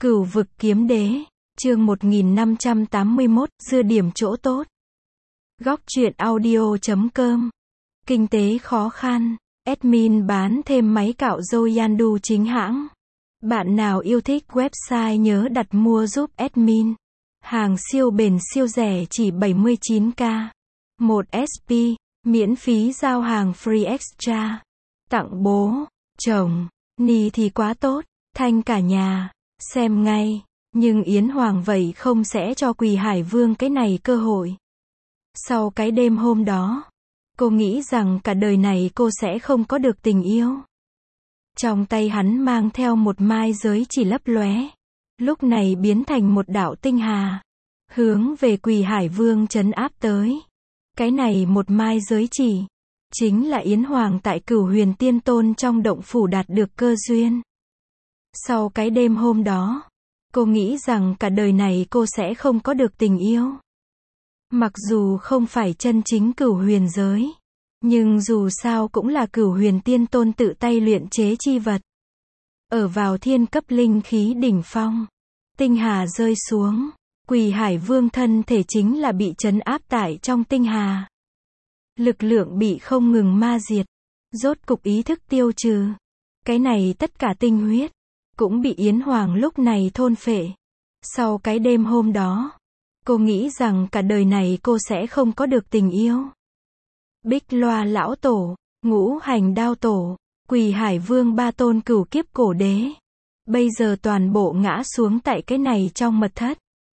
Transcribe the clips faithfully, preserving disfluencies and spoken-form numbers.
Cửu vực kiếm đế, chương một nghìn năm trăm tám mươi mốt, dưa điểm chỗ tốt. Góc truyện audio chấm com. Kinh tế khó khăn, admin bán thêm máy cạo râu Yandu chính hãng. Bạn nào yêu thích website nhớ đặt mua giúp admin. Hàng siêu bền siêu rẻ chỉ bảy mươi chín k. một ét pê, miễn phí giao hàng free extra. Tặng bố, chồng, ni thì quá tốt, thanh cả nhà. Xem ngay, nhưng Yến Hoàng vậy không sẽ cho Quỳ Hải Vương cái này cơ hội. Sau cái đêm hôm đó, cô nghĩ rằng cả đời này cô sẽ không có được tình yêu. Trong tay hắn mang theo một mai giới chỉ lấp lóe, lúc này biến thành một đạo tinh hà, hướng về Quỳ Hải Vương trấn áp tới. Cái này một mai giới chỉ, chính là Yến Hoàng tại Cửu Huyền Tiên Tôn trong động phủ đạt được cơ duyên. Sau cái đêm hôm đó, cô nghĩ rằng cả đời này cô sẽ không có được tình yêu. Mặc dù không phải chân chính cửu huyền giới, nhưng dù sao cũng là Cửu Huyền Tiên Tôn tự tay luyện chế chi vật. Ở vào thiên cấp linh khí đỉnh phong, tinh hà rơi xuống, Quỳ Hải Vương thân thể chính là bị trấn áp tại trong tinh hà. Lực lượng bị không ngừng ma diệt, rốt cục ý thức tiêu trừ. Cái này tất cả tinh huyết cũng bị Yến Hoàng lúc này thôn phệ. Sau cái đêm hôm đó, cô nghĩ rằng cả đời này cô sẽ không có được tình yêu. Bích Loa lão tổ, Ngũ Hành đao tổ, Quỳ Hải Vương ba tôn cửu kiếp cổ đế, bây giờ toàn bộ ngã xuống tại cái này trong mật thất.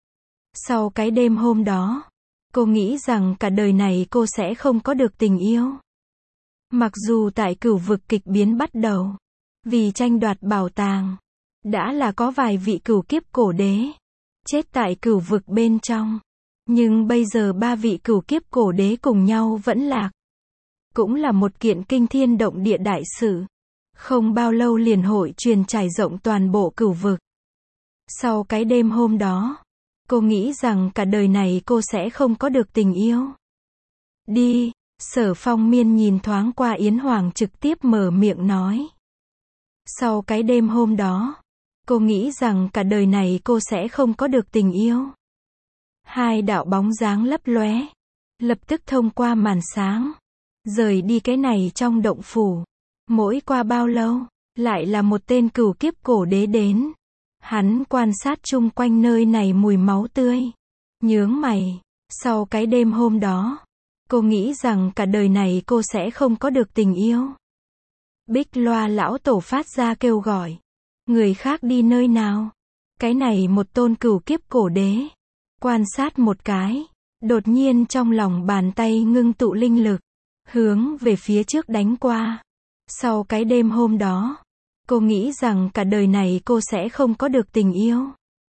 Sau cái đêm hôm đó, cô nghĩ rằng cả đời này cô sẽ không có được tình yêu. Mặc dù tại cửu vực kịch biến bắt đầu, vì tranh đoạt bảo tàng, đã là có vài vị cửu kiếp cổ đế chết tại cửu vực bên trong, nhưng bây giờ ba vị cửu kiếp cổ đế cùng nhau vẫn lạc. Cũng là một kiện kinh thiên động địa đại sự. Không bao lâu liền hội truyền trải rộng toàn bộ cửu vực. Sau cái đêm hôm đó, cô nghĩ rằng cả đời này cô sẽ không có được tình yêu. Đi, Sở Phong Miên nhìn thoáng qua Yến Hoàng trực tiếp mở miệng nói. Sau cái đêm hôm đó, cô nghĩ rằng cả đời này cô sẽ không có được tình yêu. Hai đạo bóng dáng lấp lóe, lập tức thông qua màn sáng, rời đi cái này trong động phủ. Mỗi qua bao lâu, lại là một tên cửu kiếp cổ đế đến. Hắn quan sát chung quanh nơi này mùi máu tươi, nhướng mày. Sau cái đêm hôm đó, cô nghĩ rằng cả đời này cô sẽ không có được tình yêu. Bích Loa lão tổ phát ra kêu gọi. Người khác đi nơi nào? Cái này một tôn cửu kiếp cổ đế. Quan sát một cái, đột nhiên trong lòng bàn tay ngưng tụ linh lực, hướng về phía trước đánh qua. Sau cái đêm hôm đó, cô nghĩ rằng cả đời này cô sẽ không có được tình yêu.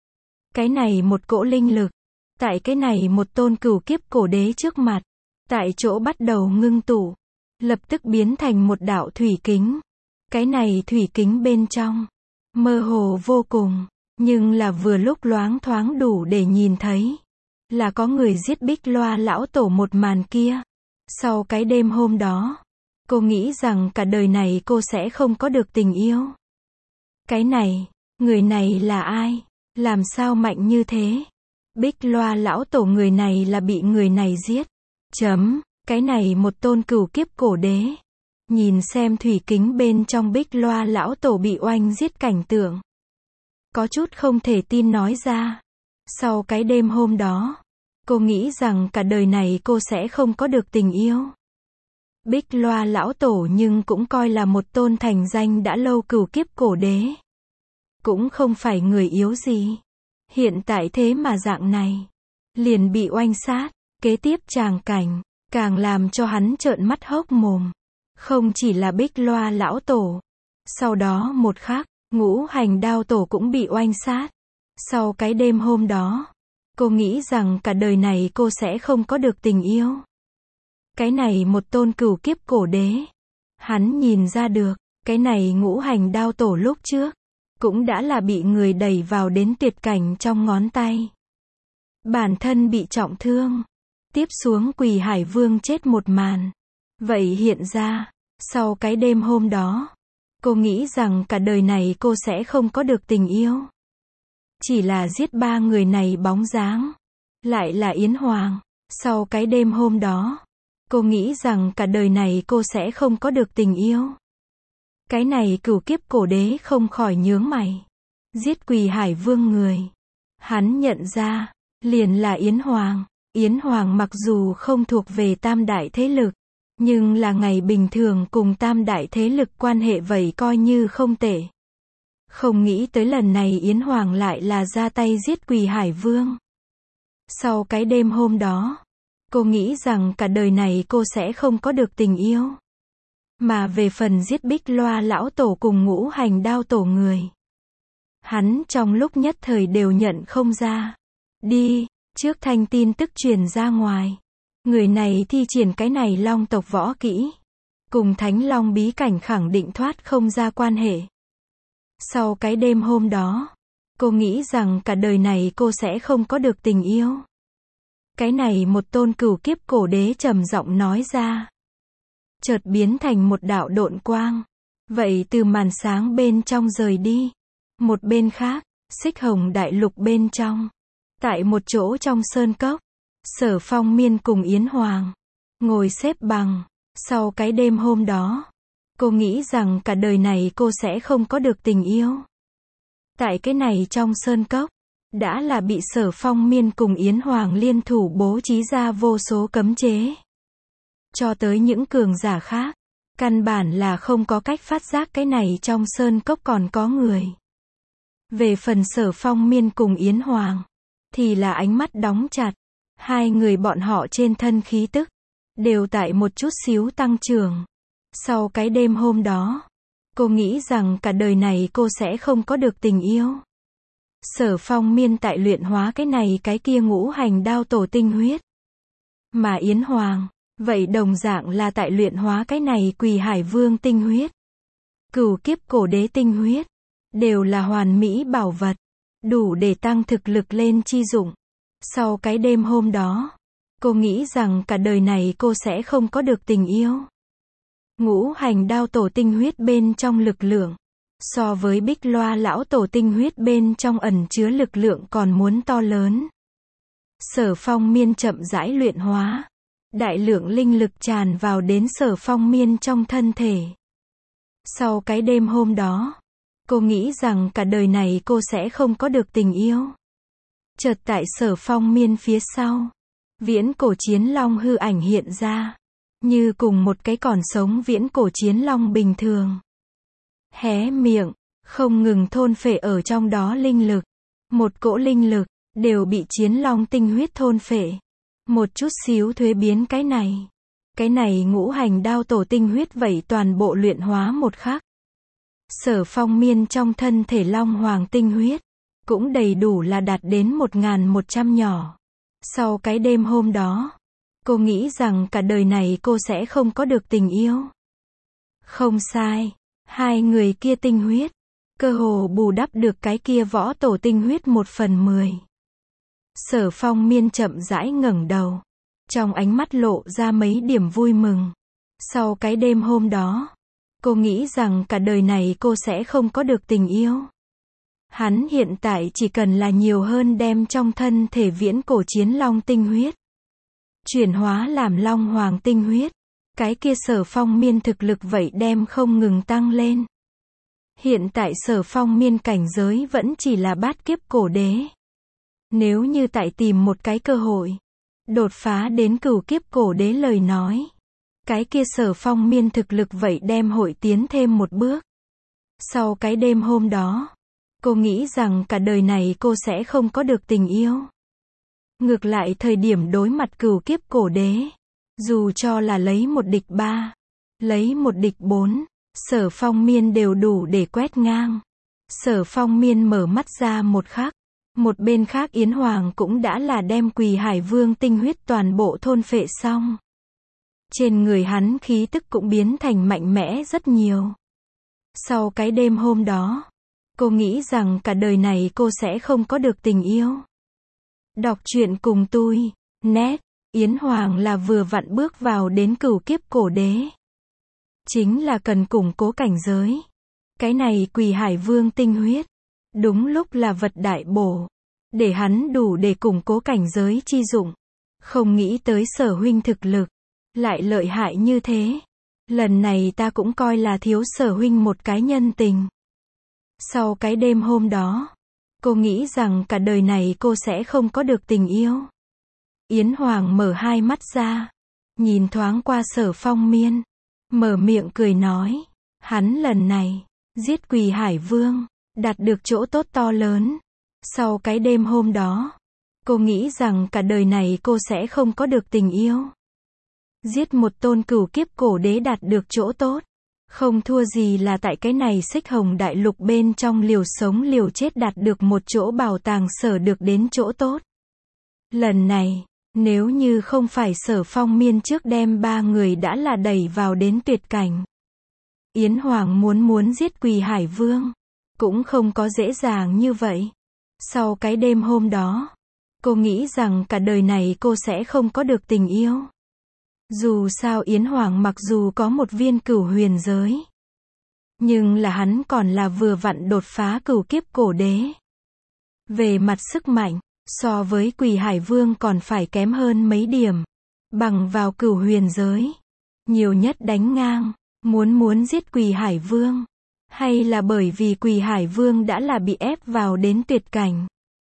Cái này một cỗ linh lực, tại cái này một tôn cửu kiếp cổ đế trước mặt, tại chỗ bắt đầu ngưng tụ, lập tức biến thành một đạo thủy kính. Cái này thủy kính bên trong, mơ hồ vô cùng, nhưng là vừa lúc loáng thoáng đủ để nhìn thấy, là có người giết Bích Loa lão tổ một màn kia. Sau cái đêm hôm đó, cô nghĩ rằng cả đời này cô sẽ không có được tình yêu. Cái này, người này là ai? Làm sao mạnh như thế? Bích Loa lão tổ người này là bị người này giết. Chấm, cái này một tôn cửu kiếp cổ đế. Nhìn xem thủy kính bên trong Bích Loa lão tổ bị oanh giết cảnh tượng, có chút không thể tin nói ra. Sau cái đêm hôm đó, cô nghĩ rằng cả đời này cô sẽ không có được tình yêu. Bích Loa lão tổ nhưng cũng coi là một tôn thành danh đã lâu cửu kiếp cổ đế. Cũng không phải người yếu gì. Hiện tại thế mà dạng này, liền bị oanh sát. Kế tiếp tràng cảnh, càng làm cho hắn trợn mắt hốc mồm. Không chỉ là Bích Loa lão tổ. Sau đó một khắc, Ngũ Hành đao tổ cũng bị oanh sát. Sau cái đêm hôm đó, cô nghĩ rằng cả đời này cô sẽ không có được tình yêu. Cái này một tôn cửu kiếp cổ đế. Hắn nhìn ra được, cái này Ngũ Hành đao tổ lúc trước, cũng đã là bị người đẩy vào đến tuyệt cảnh trong ngón tay. Bản thân bị trọng thương. Tiếp xuống Quỳ Hải Vương chết một màn. Vậy hiện ra, sau cái đêm hôm đó, cô nghĩ rằng cả đời này cô sẽ không có được tình yêu. chỉ là giết ba người này bóng dáng. Lại là Yến Hoàng. Sau cái đêm hôm đó, cô nghĩ rằng cả đời này cô sẽ không có được tình yêu. Cái này cửu kiếp cổ đế không khỏi nhướng mày. Giết Quỳ Hải Vương người. Hắn nhận ra, liền là Yến Hoàng. Yến Hoàng mặc dù không thuộc về tam đại thế lực, nhưng là ngày bình thường cùng tam đại thế lực quan hệ vậy coi như không tệ. Không nghĩ tới lần này Yến Hoàng lại là ra tay giết Quỳ Hải Vương. Sau cái đêm hôm đó, cô nghĩ rằng cả đời này cô sẽ không có được tình yêu. Mà về phần giết Bích Loa lão tổ cùng Ngũ Hành Đao tổ người, hắn trong lúc nhất thời đều nhận không ra. Đi, trước thanh tin tức truyền ra ngoài. Người này thi triển cái này long tộc võ kỹ. Cùng Thánh Long bí cảnh khẳng định thoát không ra quan hệ. Sau cái đêm hôm đó, cô nghĩ rằng cả đời này cô sẽ không có được tình yêu. Cái này một tôn cửu kiếp cổ đế trầm giọng nói ra. Chợt biến thành một đạo độn quang. Vậy từ màn sáng bên trong rời đi. Một bên khác, Xích Hồng đại lục bên trong. Tại một chỗ trong sơn cốc, Sở Phong Miên cùng Yến Hoàng ngồi xếp bằng. Sau cái đêm hôm đó, cô nghĩ rằng cả đời này cô sẽ không có được tình yêu. Tại cái này trong sơn cốc, đã là bị Sở Phong Miên cùng Yến Hoàng liên thủ bố trí ra vô số cấm chế. Cho tới những cường giả khác, căn bản là không có cách phát giác cái này trong sơn cốc còn có người. Về phần Sở Phong Miên cùng Yến Hoàng, thì là ánh mắt đóng chặt. Hai người bọn họ trên thân khí tức, đều tại một chút xíu tăng trưởng. Sau cái đêm hôm đó, cô nghĩ rằng cả đời này cô sẽ không có được tình yêu. Sở Phong Miên tại luyện hóa cái này cái kia Ngũ Hành Đao tổ tinh huyết. Mà Yến Hoàng, vậy đồng dạng là tại luyện hóa cái này Quỳ Hải Vương tinh huyết. Cửu kiếp cổ đế tinh huyết, đều là hoàn mỹ bảo vật, đủ để tăng thực lực lên chi dụng. Sau cái đêm hôm đó, cô nghĩ rằng cả đời này cô sẽ không có được tình yêu. Ngũ Hành Đao tổ tinh huyết bên trong lực lượng, so với Bích Loa lão tổ tinh huyết bên trong ẩn chứa lực lượng còn muốn to lớn. Sở Phong Miên chậm rãi luyện hóa. Đại lượng linh lực tràn vào đến Sở Phong Miên trong thân thể. Sau cái đêm hôm đó, cô nghĩ rằng cả đời này cô sẽ không có được tình yêu. Chợt tại Sở Phong Miên phía sau, viễn cổ chiến long hư ảnh hiện ra, như cùng một cái còn sống viễn cổ chiến long bình thường. Hé miệng, không ngừng thôn phệ ở trong đó linh lực. Một cỗ linh lực, đều bị chiến long tinh huyết thôn phệ. Một chút xíu thuế biến cái này. Cái này Ngũ Hành Đao tổ tinh huyết vậy toàn bộ luyện hóa một khắc. Sở Phong Miên trong thân thể long hoàng tinh huyết, cũng đầy đủ là đạt đến một nghìn một trăm nhỏ. Sau cái đêm hôm đó, cô nghĩ rằng cả đời này cô sẽ không có được tình yêu. Không sai, hai người kia tinh huyết, cơ hồ bù đắp được cái kia võ tổ tinh huyết một phần mười. Sở Phong Miên chậm rãi ngẩng đầu, trong ánh mắt lộ ra mấy điểm vui mừng. Sau cái đêm hôm đó, cô nghĩ rằng cả đời này cô sẽ không có được tình yêu. Hắn hiện tại chỉ cần là nhiều hơn đem trong thân thể viễn cổ chiến long tinh huyết chuyển hóa làm long hoàng tinh huyết, cái kia Sở Phong Miên thực lực vậy đem không ngừng tăng lên. Hiện tại Sở Phong Miên cảnh giới vẫn chỉ là bát kiếp cổ đế. Nếu như tại tìm một cái cơ hội đột phá đến cửu kiếp cổ đế lời nói, cái kia Sở Phong Miên thực lực vậy đem hội tiến thêm một bước. Sau cái đêm hôm đó, cô nghĩ rằng cả đời này cô sẽ không có được tình yêu. Ngược lại thời điểm đối mặt cửu kiếp cổ đế, dù cho là lấy một địch ba, lấy một địch bốn, Sở Phong Miên đều đủ để quét ngang. Sở Phong Miên mở mắt ra một khắc, một bên khác Yến Hoàng cũng đã là đem Quỳ Hải Vương tinh huyết toàn bộ thôn phệ xong. Trên người hắn khí tức cũng biến thành mạnh mẽ rất nhiều. Sau cái đêm hôm đó, cô nghĩ rằng cả đời này cô sẽ không có được tình yêu. Đọc truyện cùng tôi, net, Yến Hoàng là vừa vặn bước vào đến cửu kiếp cổ đế. Chính là cần củng cố cảnh giới. Cái này Quỳ Hải Vương tinh huyết, đúng lúc là vật đại bổ, để hắn đủ để củng cố cảnh giới chi dụng. Không nghĩ tới Sở huynh thực lực lại lợi hại như thế. Lần này ta cũng coi là thiếu Sở huynh một cái nhân tình. Sau cái đêm hôm đó, cô nghĩ rằng cả đời này cô sẽ không có được tình yêu. Yến Hoàng mở hai mắt ra, nhìn thoáng qua Sở Phong Miên, mở miệng cười nói, hắn lần này giết Quỳ Hải Vương, đạt được chỗ tốt to lớn. Sau cái đêm hôm đó, cô nghĩ rằng cả đời này cô sẽ không có được tình yêu. Giết một tôn cửu kiếp cổ đế đạt được chỗ tốt, không thua gì là tại cái này Xích Hồng Đại Lục bên trong liều sống liều chết đạt được một chỗ bảo tàng sở được đến chỗ tốt. Lần này, nếu như không phải Sở Phong Miên trước đem ba người đã là đẩy vào đến tuyệt cảnh. Yến Hoàng muốn muốn giết Quỳ Hải Vương, cũng không có dễ dàng như vậy. Sau cái đêm hôm đó, cô nghĩ rằng cả đời này cô sẽ không có được tình yêu. Dù sao Yến Hoàng mặc dù có một viên cửu huyền giới, nhưng là hắn còn là vừa vặn đột phá cửu kiếp cổ đế. Về mặt sức mạnh, so với Quỳ Hải Vương còn phải kém hơn mấy điểm. Bằng vào cửu huyền giới, nhiều nhất đánh ngang, muốn muốn giết Quỳ Hải Vương. Hay là bởi vì Quỳ Hải Vương đã là bị ép vào đến tuyệt cảnh,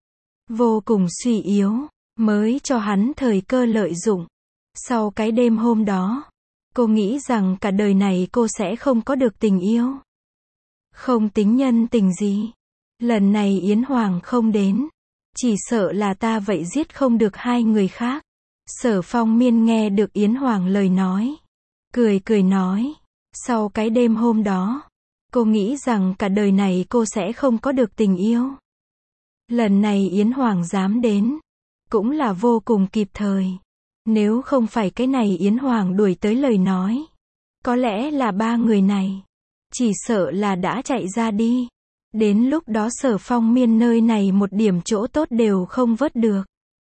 vô cùng suy yếu, mới cho hắn thời cơ lợi dụng. Sau cái đêm hôm đó, cô nghĩ rằng cả đời này cô sẽ không có được tình yêu. Không tính nhân tình gì. Lần này Yến Hoàng không đến, chỉ sợ là ta vậy giết không được hai người khác. Sở Phong Miên nghe được Yến Hoàng lời nói, cười cười nói, sau cái đêm hôm đó, cô nghĩ rằng cả đời này cô sẽ không có được tình yêu. Lần này Yến Hoàng dám đến, cũng là vô cùng kịp thời. Nếu không phải cái này Yến Hoàng đuổi tới lời nói, có lẽ là ba người này, chỉ sợ là đã chạy ra đi. Đến lúc đó Sở Phong Miên nơi này một điểm chỗ tốt đều không vớt được.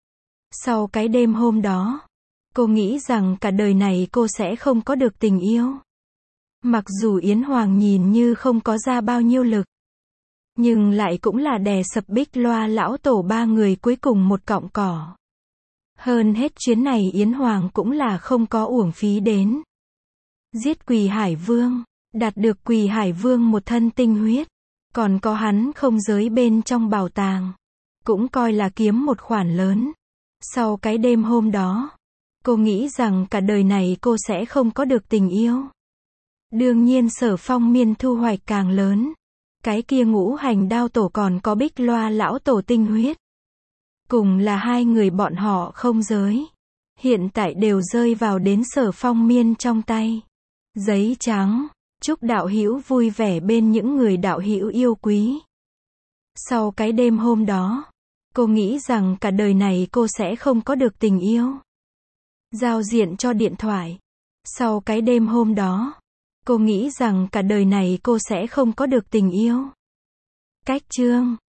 Sau cái đêm hôm đó, cô nghĩ rằng cả đời này cô sẽ không có được tình yêu. Mặc dù Yến Hoàng nhìn như không có ra bao nhiêu lực, nhưng lại cũng là đè sập Bích Loa lão tổ ba người cuối cùng một cọng cỏ. Hơn hết chuyến này Yến Hoàng cũng là không có uổng phí đến. Giết Quỳ Hải Vương, đạt được Quỳ Hải Vương một thân tinh huyết, còn có hắn không giới bên trong bảo tàng, cũng coi là kiếm một khoản lớn. Sau cái đêm hôm đó, cô nghĩ rằng cả đời này cô sẽ không có được tình yêu. Đương nhiên Sở Phong Miên thu hoạch càng lớn. Cái kia Ngũ Hành Đao tổ còn có Bích Loa lão tổ tinh huyết, cùng là hai người bọn họ không giới, hiện tại đều rơi vào đến Sở Phong Miên trong tay. Giấy trắng, chúc đạo hữu vui vẻ bên những người đạo hữu yêu quý. Sau cái đêm hôm đó, cô nghĩ rằng cả đời này cô sẽ không có được tình yêu. Giao diện cho điện thoại. Sau cái đêm hôm đó, cô nghĩ rằng cả đời này cô sẽ không có được tình yêu. Cách chương